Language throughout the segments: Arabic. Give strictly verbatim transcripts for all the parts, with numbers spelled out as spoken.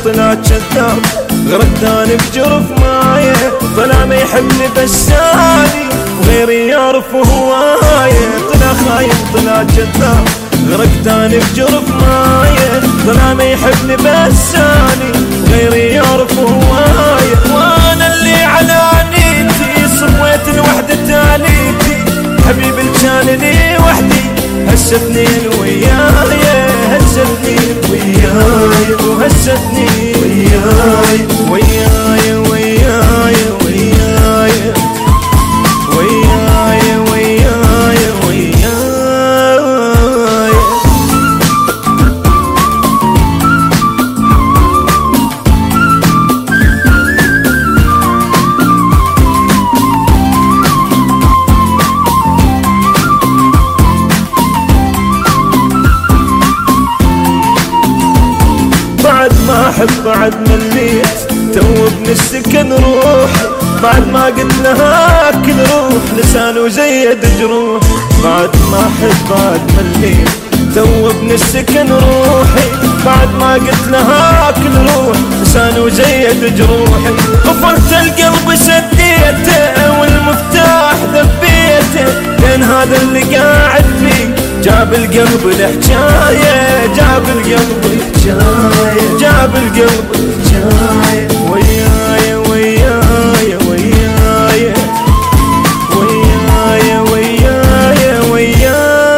طلع كذاب، غرقتاني بجرف مايه، طلع ما يحبني بساني وغيري يعرف هوايه. طلع خاين طلع كذاب، غرقتاني بجرف مايه، طلع ما يحبني بساني وغيري يعرف هوايه. وانا اللي على نيتي صويت الوحدة تاليتي، حبيبي اللي كان لي وحدي هسه اثنين وياي، هسه اثنين وياي، وهسه اثنين وياي وياي وياي وياي وياي وياي وياي. بعد ما احب بعد مليت، تو ابن السكن روحي، بعد ما قلت لها كل روح لسان وزيد جروح. بعد ما احب بعد مليت، تو ابن السكن روحي، بعد ما قلت لها كل روح لسان وزيد جروحي. قفلت القلب سديته والمفتاح ذبيته، لين هذا اللي قاعد فيه جاب القلب الحجاية، جاب القلب الحجاية، جاب القلب الحجاية. وياي وياي وياي وياي وياي وياي.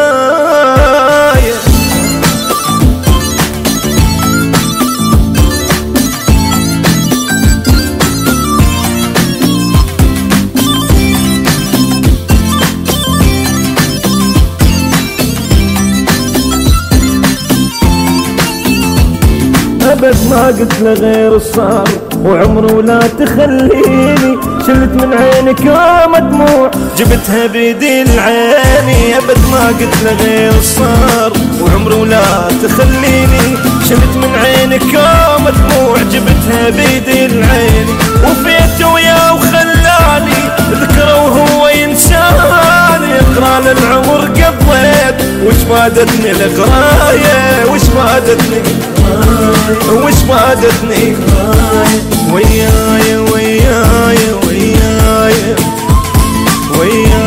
أبد ما قلت له غير الصار، وعمره ولا تخليني، شلت من عينك يوم دموع جبتها بيدي العيني. أبد ما قلت له غير الصار، وعمره ولا تخليني، شلت من عينك يوم دموع جبتها بيدي العيني. وفيت وياه وخلاني ذكره وهو ينساني، اقران العمر قضيت وش فادتني القرايه، وش فادتني وش فادتني. وياي وياي وياي وياي